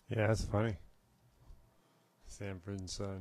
Yeah, that's funny. Sanford and Son.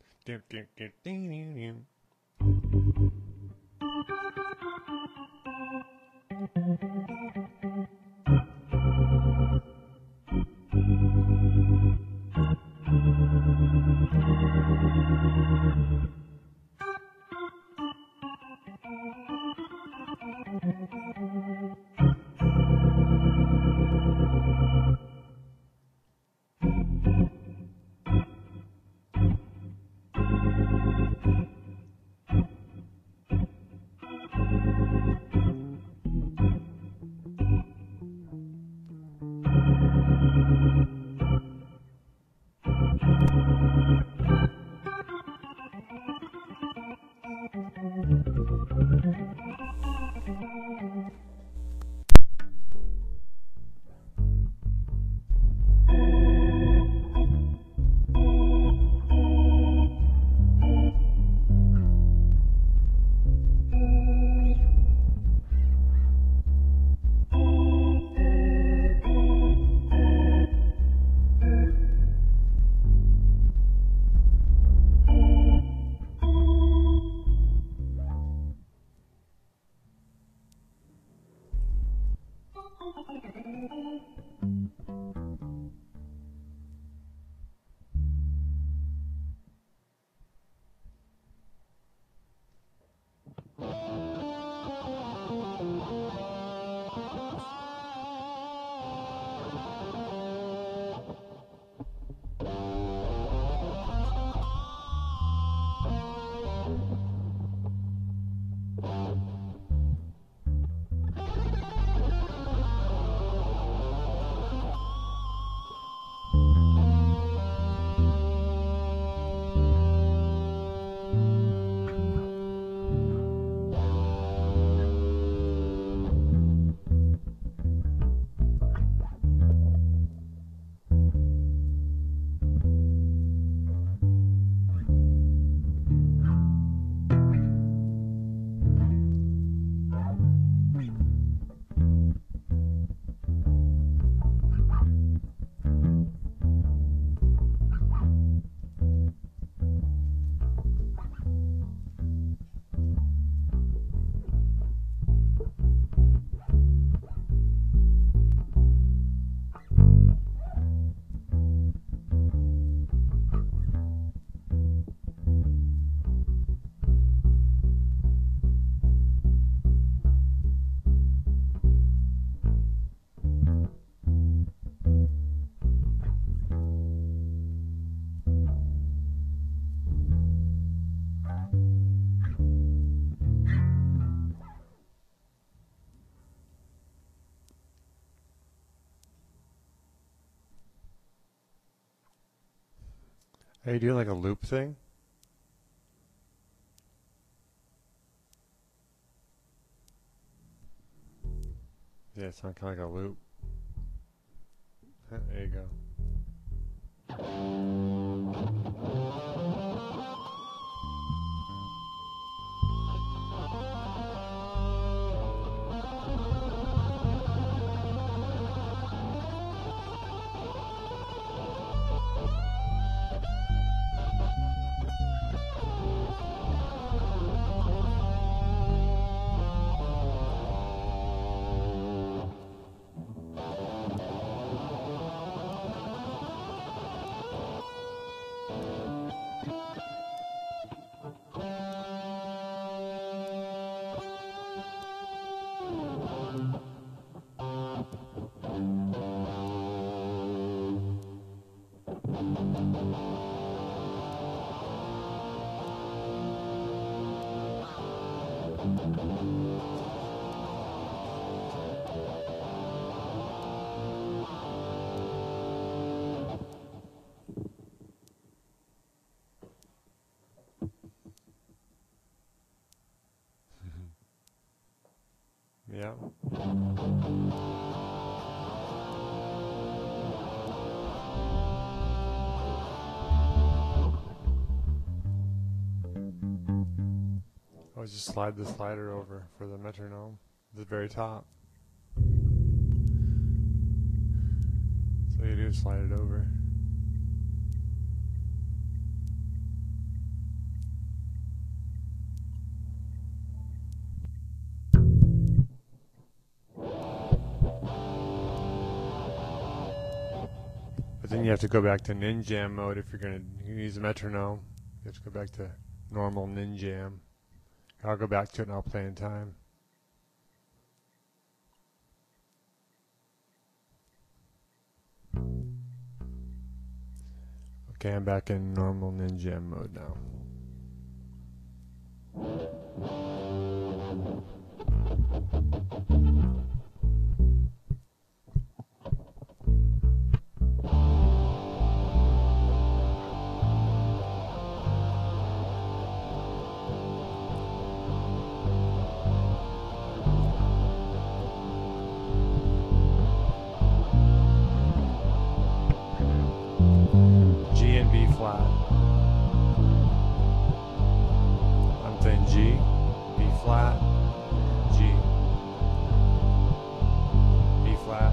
Are you doing like a loop thing? Yeah, it sounds kind of like a loop. There you go. Yeah. I was just slide the slider over for the metronome. At the very top. So you do to slide it over. But then you have to go back to Ninjam mode if you're going to use a metronome. You have to go back to normal Ninjam. I'll go back to it and I'll play in time. Okay, I'm back in normal Ninjam mode now. G and B flat. I'm playing G, B flat, G, B flat.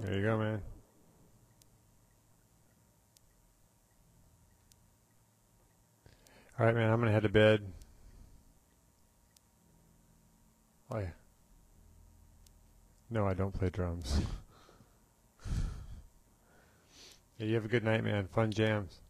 There you go, man. All right, man. I'm gonna head to bed. No, I don't play drums. Yeah, you have a good night, man. Fun jams.